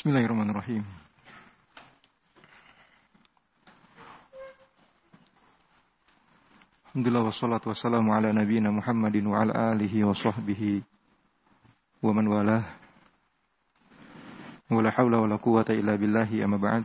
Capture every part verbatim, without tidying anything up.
Bismillahirrahmanirrahim. Alhamdulillah wassalatu wassalamu ala nabiyyina Muhammadin wa ala alihi wa sahbihi wa man walah. Wa la haula wa la quwwata illa billahi amma ba'd.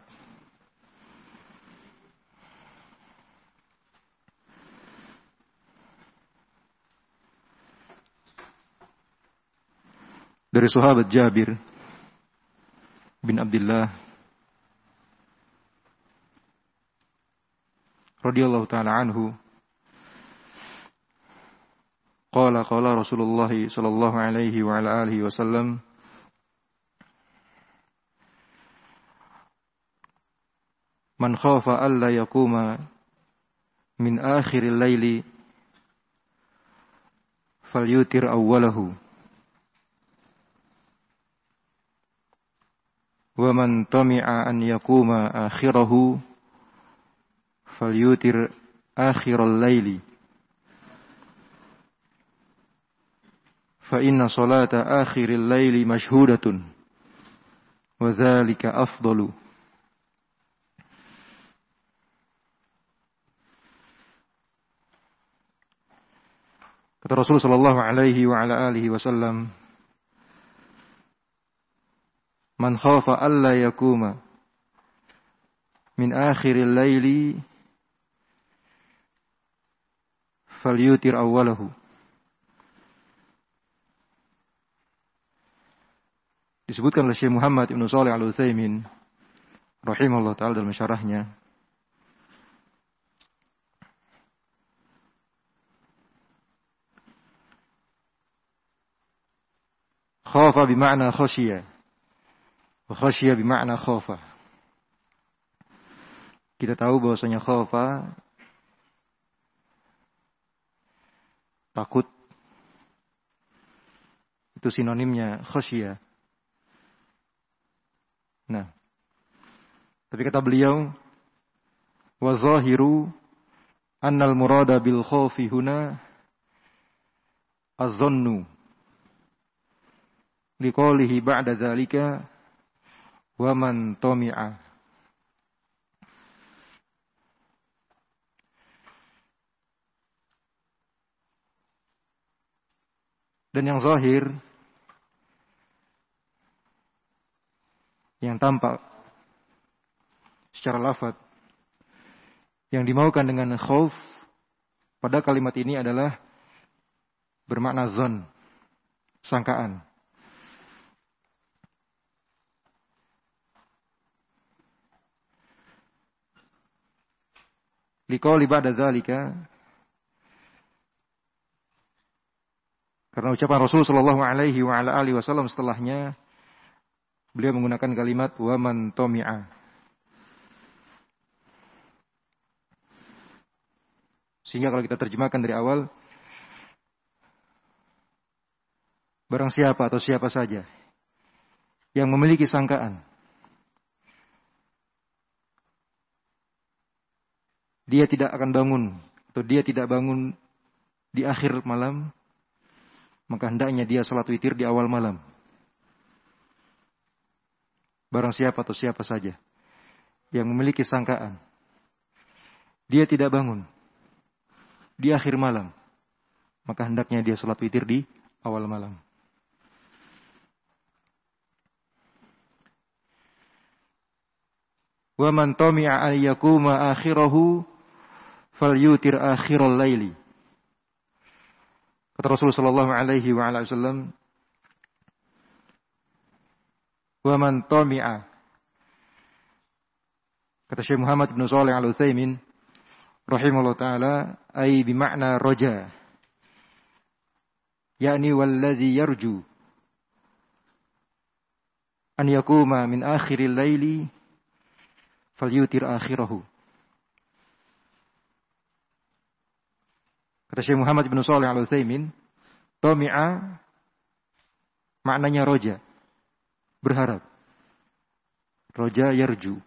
Dari sahabat Jabir bin Abdullah radhiyallahu ta'ala anhu, qala qala Rasulullah sallallahu alaihi wa ala alihi wasallam, man khafa alla yaquma min akhiril laili falyutir awwalahu wa man tami'a an yaquma akhirahu falyutir akhiral laili fa inna salata akhiril laili mashhudatun wa dzalika afdalu. Kata Rasul sallallahu alaihi wa ala alihi wasallam, man khafa alla yakuma min akhiril laili falyutir awwalahu. Disebutkan oleh Syekh Muhammad Ibn Shalih Al-Utsaimin rahimahullah ta'ala dalam syarahnya, khafa bima'na khasyiya wa khasyiya bima'na khafa. Kita tahu bahwasanya khafa takut, itu sinonimnya khasyiya. Nah, tapi kata beliau, wa zahiru annal murada bil khawfi huna az-zannu liqaulihi ba'da dzalika wa man tami'a. Dan yang zahir, yang tampak secara lafaz, yang dimaukan dengan khauf pada kalimat ini adalah bermakna zon, sangkaan. Liqauli ba'da dzalika, karena ucapan Rasul sallallahu alaihi wa ala alihi wasallam setelahnya, beliau menggunakan kalimat wa man tami'a. Sehingga kalau kita terjemahkan dari awal, barang siapa atau siapa saja yang memiliki sangkaan dia tidak akan bangun, atau dia tidak bangun di akhir malam, maka hendaknya dia salat witir di awal malam. Barang siapa atau siapa saja yang memiliki sangkaan dia tidak bangun di akhir malam, maka hendaknya dia salat witir di awal malam. Wa man tami'a an yakuma akhirahu falyutir akhiral laili. Kata Rasulullah sallallahu alaihi wa ala wasallam, wa man tami'a, kata Syekh Muhammad Ibn Shalih Al-Utsaimin rahimahullah ta'ala, ay bima'na roja, yakni walladhi yarju an yakuma min akhiril laili falyutir akhirahu. Kata Syekh Muhammad bin Shalih Al-Utsaimin, tami'a maknanya roja, berharap. Roja yarju.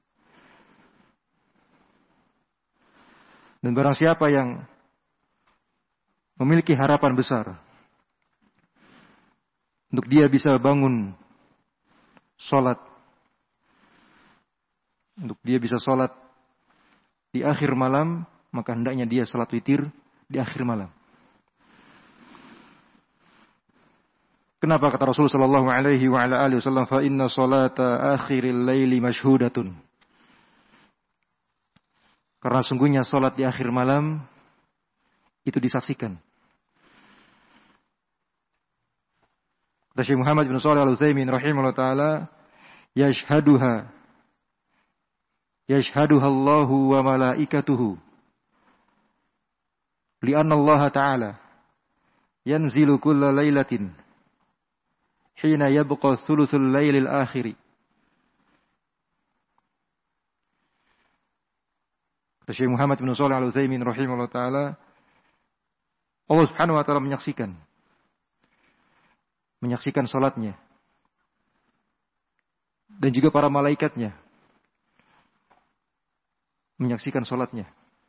Dan barang siapa yang memiliki harapan besar untuk dia bisa bangun sholat untuk dia bisa sholat di akhir malam, maka hendaknya dia sholat witir di akhir malam. Kenapa kata Rasulullah sallallahu alaihi wa ala alihi wasallam, fa inna salata akhiril laili masyhudatun. Karena sungguhnya salat di akhir malam itu disaksikan. Kata Syekh Muhammad bin Shalih Al-Utsaimin rahimahullah taala, yashhaduha yashhaduha Allahu wa malaikatuhu li'anna Allah ta'ala yanzilu kulla lailatin hina yabqa thuluthul lailil akhiri. Kata Syekh Muhammad bin Shalih Al-Utsaimin rahimahullah taala, Allah Subhanahu wa taala menyaksikan menyaksikan salatnya dan juga para malaikatnya menyaksikan salatnya.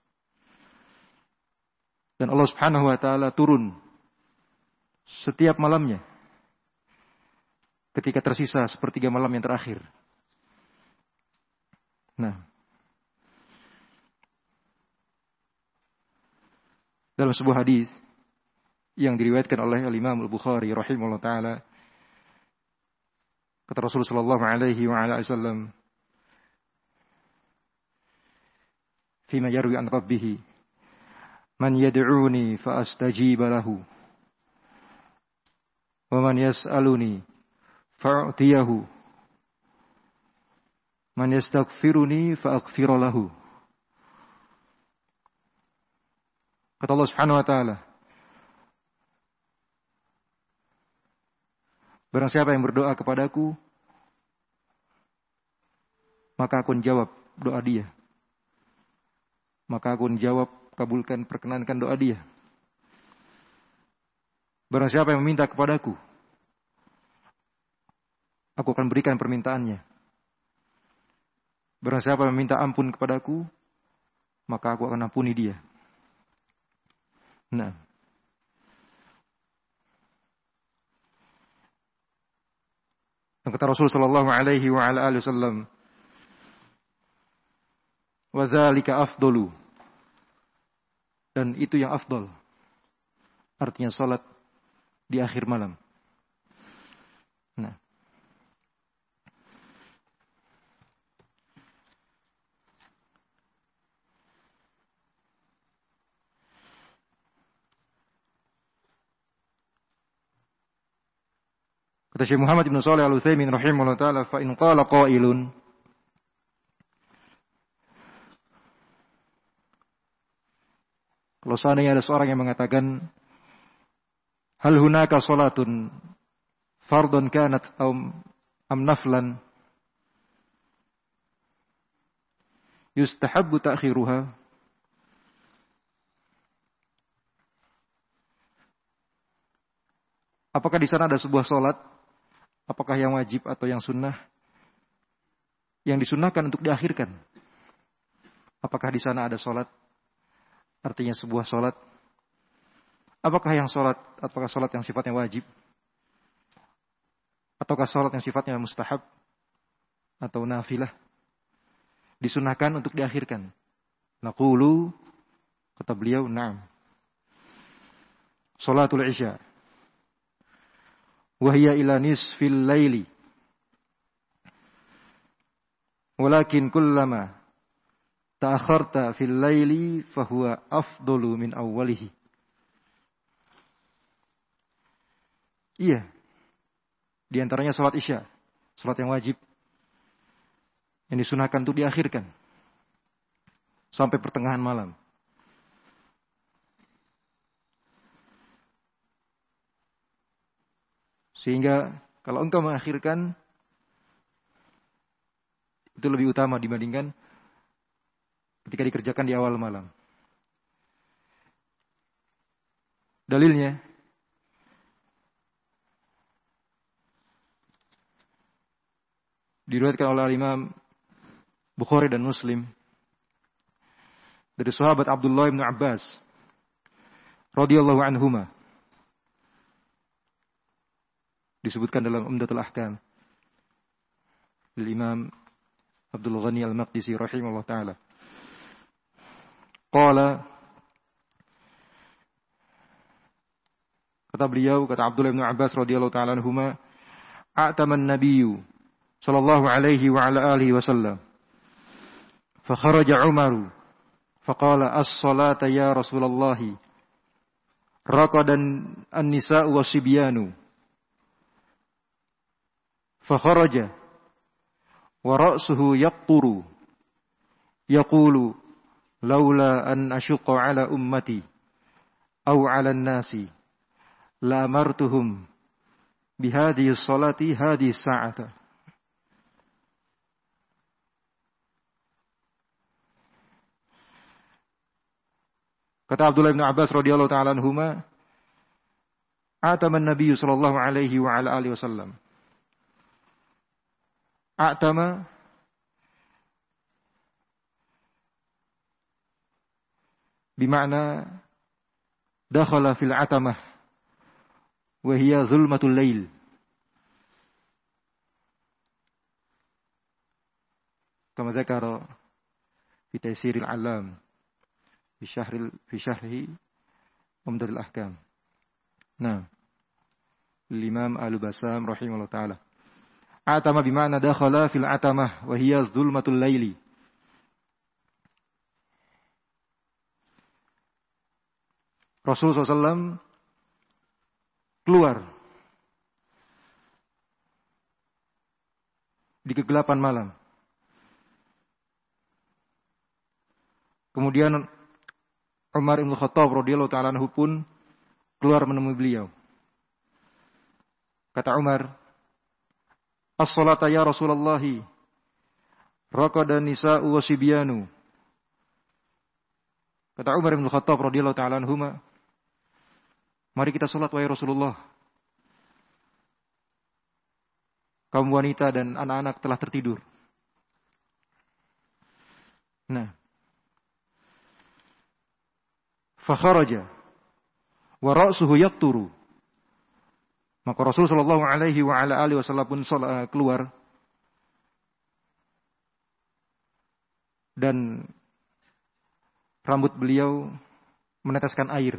Dan Allah Subhanahu wa taala turun setiap malamnya ketika tersisa sepertiga malam yang terakhir. Nah, dalam sebuah hadis yang diriwayatkan oleh Al-Imam Al-Bukhari rahimahullah taala, kata Rasulullah sallallahu alaihi wa ala alihi wasallam, fima yarwi an rabbih, man yad'uni fa astajib lahu wa man yas'aluni fa'tiyahu man yastaghfiruni fa'aghfir lahu. Kata Allah Subhanahu wa taala, barang siapa yang berdoa kepadaku, maka aku jawab doa dia. Maka aku jawab, kabulkan, perkenankan doa dia. Barang siapa yang meminta kepadaku, aku akan berikan permintaannya. Barang siapa yang meminta ampun kepadaku, maka aku akan ampuni dia. Nah, dan kata Rasul sallallahu alaihi wa ala alihi wasallam, wa dzalika afdalu, dan itu yang afdal, artinya salat di akhir malam. Nah, kata Syekh Muhammad bin Shalih Al-Utsaimin rahimahullah taala, fa in qala qailun, kalau seandainya ada seorang yang mengatakan, hal hunaka salatun fardun kanat am am naflan yustahabbu ta'khiruha, apakah di sana ada sebuah salat, apakah yang wajib atau yang sunnah, yang disunnahkan untuk diakhirkan? Apakah di sana ada salat, artinya sebuah salat? Apakah yang salat, apakah salat yang sifatnya wajib, ataukah salat yang sifatnya mustahab atau nafilah, disunnahkan untuk diakhirkan? Naqulu, kata beliau, na'am. Salatul Isya wahya ila nisfil laili walakin kullama ta'akharta fil laili fahuwa afdalu min awwalihi. Iya, di antaranya salat Isya, salat yang wajib yang disunahkan untuk diakhirkan sampai pertengahan malam. Sehingga kalau engkau mengakhirkan, itu lebih utama dibandingkan ketika dikerjakan di awal malam. Dalilnya, diriwayatkan oleh Imam Bukhari dan Muslim dari sahabat Abdullah bin Abbas radhiyallahu anhuma, disebutkan dalam Umdatul Ahkam dari Imam Abdul Ghani Al-Maqdisi rahimahullah taala. Qala, kata beliau, kata Abdullah bin Abbas radhiyallahu taala anhuma, a'tama an-nabiyyu sallallahu alaihi wa ala alihi wasallam. Fa kharaja Umar fa qala as-salata ya Rasulullah. Raqadan an-nisa'u was-sibyanu. Fa kharaja wa ra'suhu yaqturu yaqulu laula an ashqa ala ummati aw ala an-nasi la amartuhum bihadhihi as-salati hadhihi as-sa'ata. Kata Abdullah bin Abbas radhiyallahu taala anhuma, atama an-nabiy sallallahu alaihi wa ala alihi wasallam. Atama bimakna dakhala fil atamah wa hiya zulmatul lail. Kama dzakara fi taysiril alam fi syahril fi syarhi Umdatul Ahkam. Nah, Imam Al-Basam rahimahullah taala. Atama bima'na dakhala fil atamah wa hiya zulmatul laili. Rasulullah shallallahu alaihi wasallam keluar di kegelapan malam. Kemudian Umar bin Khattab radhiyallahu ta'ala anhu pun keluar menemui beliau. Kata Umar, as-salata ya Rasulullah, raqada nisa'u wa sibyanu. Kata Umar bin Khattab radhiyallahu ta'ala anhuma, mari kita salat wahai Rasulullah. Kaum wanita dan anak-anak telah tertidur. Nah, fa kharaja wa ra'suhu yaqturu. Maka Rasul sallallahu alaihi wa ala alihi wasallam pun keluar dan rambut beliau meneteskan air.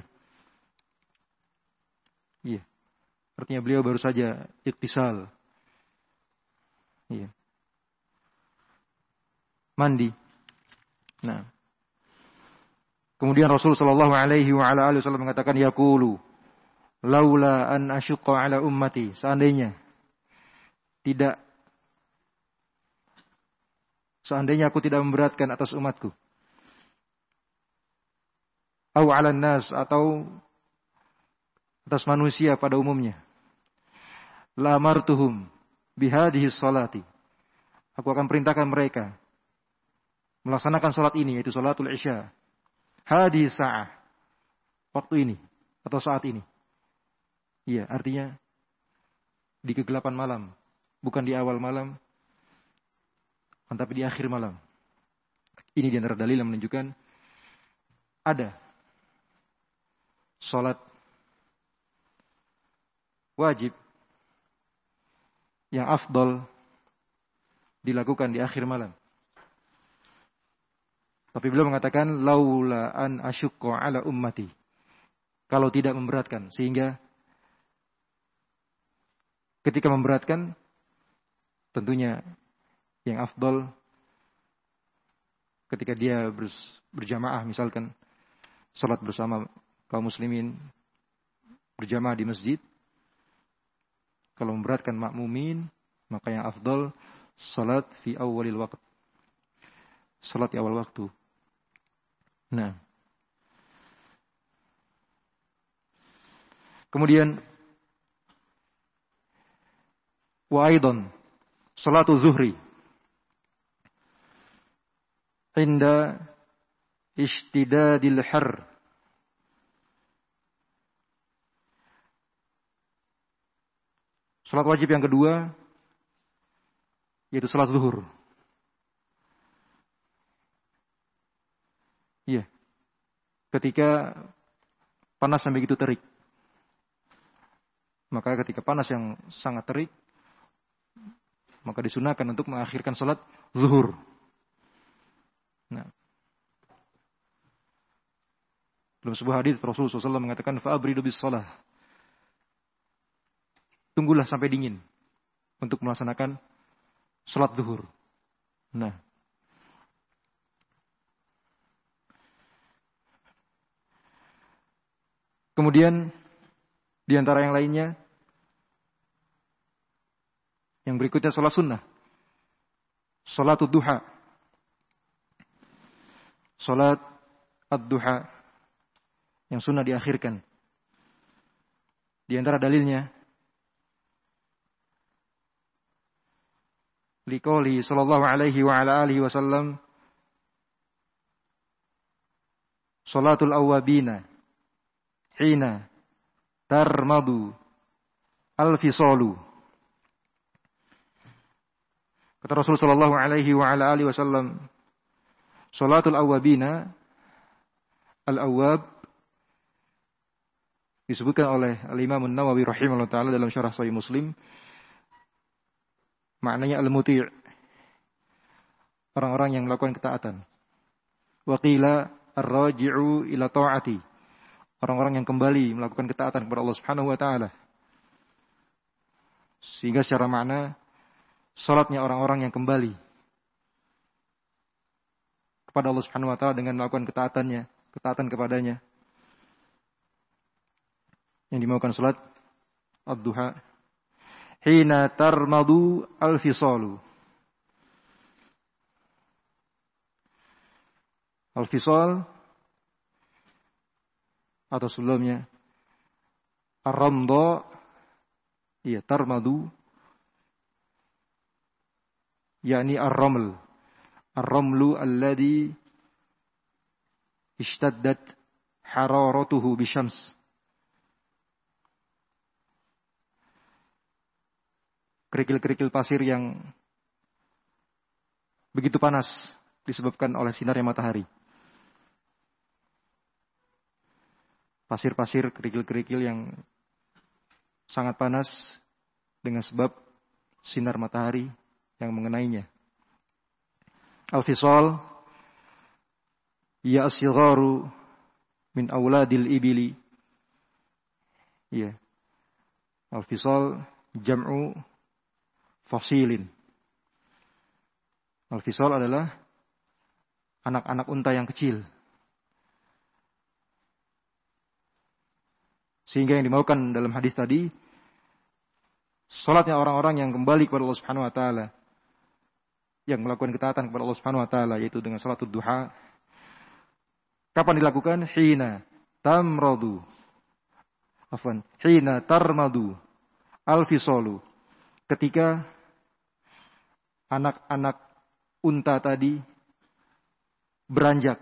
Iya. Artinya beliau baru saja iktisal. Iya. Mandi. Nah. Kemudian Rasul sallallahu alaihi wa ala alihi wasallam mengatakan, yaqulu laula an asyqa ala ummati, seandainya tidak seandainya aku tidak memberatkan atas umatku, au ala nas, atau atas manusia pada umumnya, la amartuhum bihadhihi salati, aku akan perintahkan mereka melaksanakan salat ini, yaitu salatul isya, hadhihi sa'ah, waktu ini atau saat ini. Iya, artinya di kegelapan malam, bukan di awal malam, tapi di akhir malam. Ini di antara dalil yang menunjukkan ada salat wajib yang afdal dilakukan di akhir malam. Tapi beliau mengatakan laula an asyqa ala ummati, kalau tidak memberatkan, sehingga ketika memberatkan, tentunya yang afdal ketika dia berjamaah, misalkan salat bersama kaum muslimin berjamaah di masjid. Kalau memberatkan makmumin, maka yang afdal salat fi awalil waqt, salat di awal waktu. Nah, kemudian wa aidan salatu zuhri inda ishtidadil har, salat wajib yang kedua yaitu salat zuhur. Iya, ketika panas sampai begitu terik, maka ketika panas yang sangat terik, maka disunahkan untuk mengakhirkan salat zuhur. Nah, dalam sebuah hadis Rasulullah shallallahu alaihi wasallam mengatakan fa'abridu bis shalah. Tunggulah sampai dingin untuk melaksanakan salat zuhur. Nah, kemudian di antara yang lainnya, yang berikutnya salat sunnah, salatul duha, salat ad-duha yang sunnah diakhirkan. Di antara dalilnya, liqouli sallallahu alaihi wa ala alihi wasallam, salatul awwabina hina tarmadu al-fisalu. Kata Rasul sallallahu alaihi wa ala alihi wasallam, salatul awwabina, al-awwab disebutkan oleh Al-Imam An-Nawawi rahimahullah taala dalam syarah Sahih Muslim, maknanya al-muti', orang-orang yang melakukan ketaatan. Wa qila ar-raji'u ila ta'ati, orang-orang yang kembali melakukan ketaatan kepada Allah Subhanahu wa taala. Sehingga secara makna salatnya orang-orang yang kembali kepada Allah Subhanahu wa taala dengan melakukan ketaatannya, ketaatan kepadanya. Yang dimaukan salat ad-duha hina tarmadu al-fisalu. Al-fisal atau sebelumnya ar-ramda, iya tarmadu, yakni ar-raml. Ar-ramlu alladhi ishtaddat hararatuhu bisyams. Kerikil-kerikil pasir yang begitu panas disebabkan oleh sinarnya matahari. Pasir-pasir, kerikil-kerikil yang sangat panas dengan sebab sinar matahari yang mengenainya. Al-fisal ya as-sigharu min auladil ibili. Ya. Al-fisal jam'u fasilin. Al-fisal adalah anak-anak unta yang kecil. Sehingga yang dimaukan dalam hadis tadi, salatnya orang-orang yang kembali kepada Allah Subhanahu wa taala, yang melakukan ketaatan kepada Allah Subhanahu wa taala, yaitu dengan salatul duha. Kapan dilakukan? Hina tamradu. Afwan, hina tarmadu al-fisalu. Ketika anak-anak unta tadi beranjak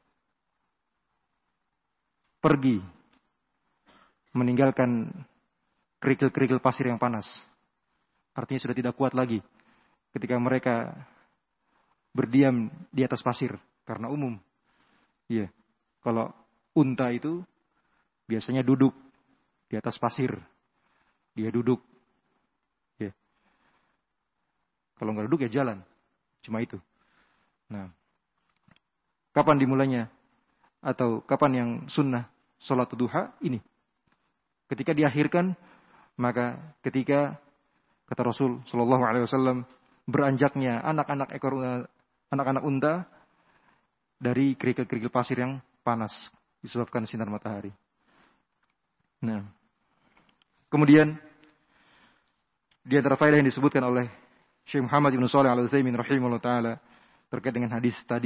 pergi meninggalkan kerikil-kerikil pasir yang panas. Artinya sudah tidak kuat lagi ketika mereka berdiam di atas pasir. Karena umum, iya, kalau unta itu biasanya duduk di atas pasir. Dia duduk. Ya. Kalau nggak duduk ya jalan. Cuma itu. Nah, kapan dimulainya? Atau kapan yang sunnah salat duha? Ini. Ketika diakhirkan, maka ketika kata Rasul Shallallahu Alaihi Wasallam beranjaknya anak-anak ekor anak-anak unta dari kerikil-kerikil pasir yang panas disebabkan sinar matahari. Nah, kemudian di antara faedah yang disebutkan oleh Syekh Muhammad bin Shalih Al-Utsaimin rahimahullah taala terkait dengan hadis tadi,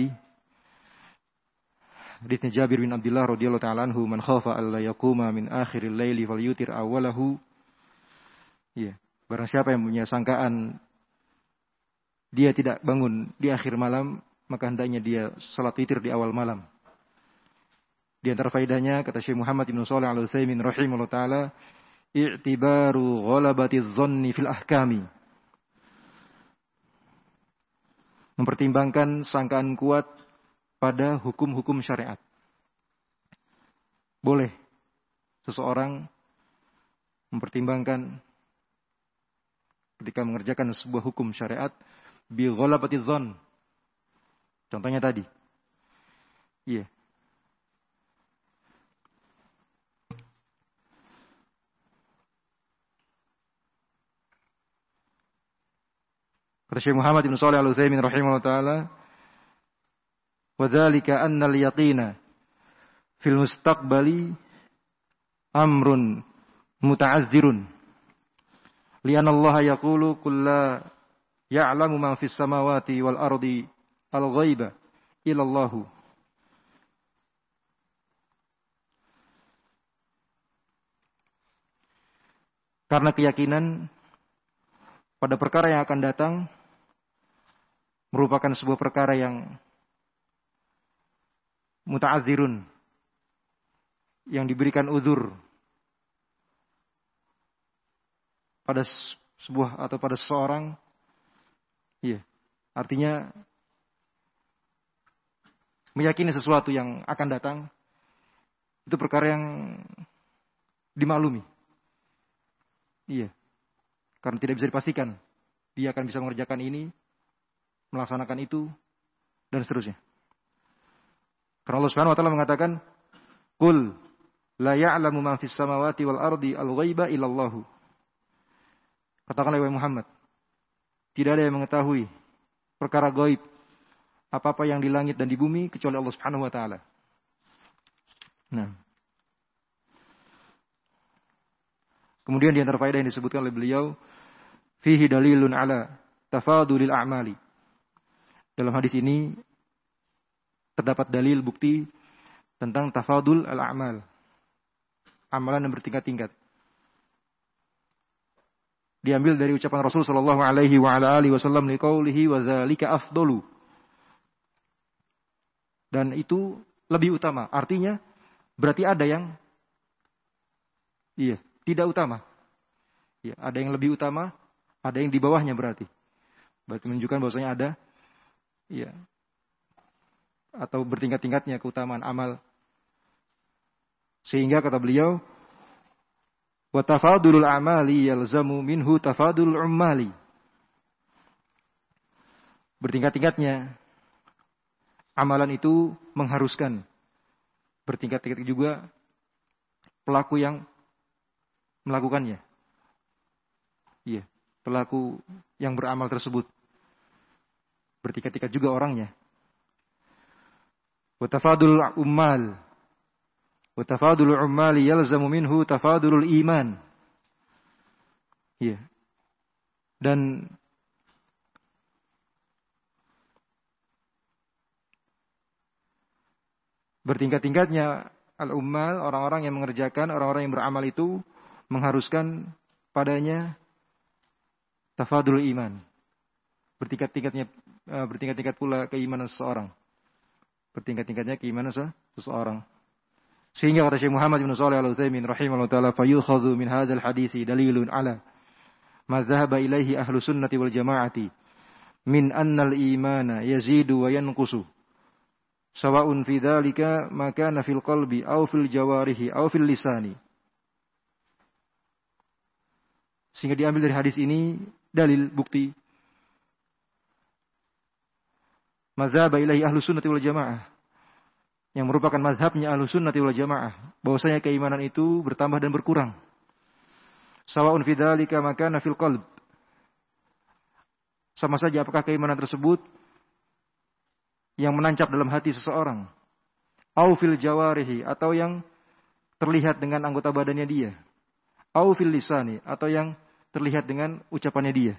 hadisnya Jabir bin Abdullah radhiyallahu taala anhu, man khafa alla yaquma min akhiril laili falyutir awwalahu. Ya, barang siapa yang punya sangkaan dia tidak bangun di akhir malam, maka hendaknya dia salat witir di awal malam. Di antara faedahnya kata Syekh Muhammad bin Shalih Al-Utsaimin rahimahullah taala, i'tibaru ghalabati dhanni fil ahkami. Mempertimbangkan sangkaan kuat pada hukum-hukum syariat. Boleh seseorang mempertimbangkan ketika mengerjakan sebuah hukum syariat bi ghalabati dzann. Contohnya tadi. Iya. Kata Syekh Muhammad bin Shalih Al-Utsaimin rahimahullah taala, "Wa dzalika anna al-yaqina fil mustaqbali amrun muta'azzirun. Li'anna Allah yaqulu qul la ya'lamu man fis samawati wal ardi al-ghaiba illa Allah." Karena keyakinan pada perkara yang akan datang merupakan sebuah perkara yang muta'adzirun, yang diberikan uzur pada sebuah atau pada seseorang. Iya, artinya meyakini sesuatu yang akan datang itu perkara yang dimaklumi. Iya, karena tidak bisa dipastikan dia akan bisa mengerjakan ini, melaksanakan itu, dan seterusnya. Karena Allah Subhanahu wa taala mengatakan, "Qul la ya'lamu man fis samawati wal ardi al-ghaiba illa Allah." Katakanlah wahai Muhammad, tidak ada yang mengetahui perkara gaib apa-apa yang di langit dan di bumi kecuali Allah Subhanahu wa taala. Nah, kemudian di antara faedah yang disebutkan oleh beliau, fihi dalilun ala tafadulil a'mali. Dalam hadis ini terdapat dalil bukti tentang tafadul al-a'mal. Amalan yang bertingkat-tingkat. Diambil dari ucapan Rasul sallallahu alaihi wa ala alihi wasallam liqaulihi wa dzalika afdalu. Dan itu lebih utama. Artinya berarti ada yang iya, tidak utama. Ya, ada yang lebih utama, ada yang di bawahnya berarti. Berarti menunjukkan bahwasanya ada ya atau bertingkat-tingkatnya keutamaan amal. Sehingga kata beliau, wa tafadulul amali yalzamu minhu tafadulul ummali. Bertingkat-tingkatnya amalan itu mengharuskan bertingkat-tingkat juga pelaku yang melakukannya. Iya, pelaku yang beramal tersebut. Bertingkat-tingkat juga orangnya. Wa tafadulul ummal. Wa tafadulul ummali yalzamu minhu tafadulul iman. Iya. Dan bertingkat-tingkatnya al-ummal, orang-orang yang mengerjakan, orang-orang yang beramal itu mengharuskan padanya tafadul iman. Bertingkat-tingkatnya bertingkat-tingkat pula keimanan seseorang. Bertingkat-tingkatnya keimanan seseorang. Sehingga kata Syekh Muhammad bin Shalih Al-Utsaimin rahimahullah taala, fayukhadhu min hadzal hadisi dalilun ala ma dhahaba ilaihi ahlu sunnati wal jamaati min anna al-imana yazidu wa yanqusu. Sawa'un fi dzalika ma kana fil qalbi aw fil jawarihi aw fil lisani. Sehingga diambil dari hadis ini dalil bukti mazhab ilahi ahlu sunnati wal jamaah, yang merupakan mazhabnya ahlu sunnati wal jamaah, bahwasanya keimanan itu bertambah dan berkurang. Sawa'un fi dzalika ma kana fil qalb. Sama saja apakah keimanan tersebut yang menancap dalam hati seseorang, au fil jawarihi, atau yang terlihat dengan anggota badannya dia, au fil lisani, atau yang terlihat dengan ucapannya dia.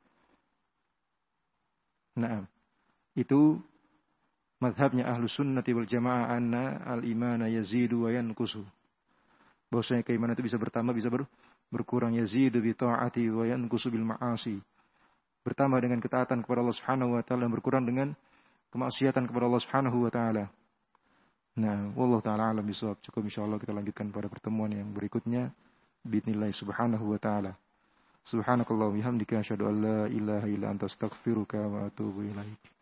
Nah, itu mazhabnya ahlu sunnati wal jamaah, anna al-imana yazidu wa yanqusu. Bahwasanya keimanan itu bisa bertambah, bisa ber, berkurang. Yazidu bi ta'ati wa yanqusu bil ma'asi. Bertambah dengan ketaatan kepada Allah Subhanahu wa taala dan berkurang dengan kemaksiatan kepada Allah Subhanahu wa taala. Nah, wallahu taala alam bisawab. Cukup insyaallah kita lanjutkan pada pertemuan yang berikutnya. Bismillah subhanahu wa taala. Subhanakallah wa bihamdika asyhadu an la ilaha illa anta astaghfiruka wa atubu ilaik.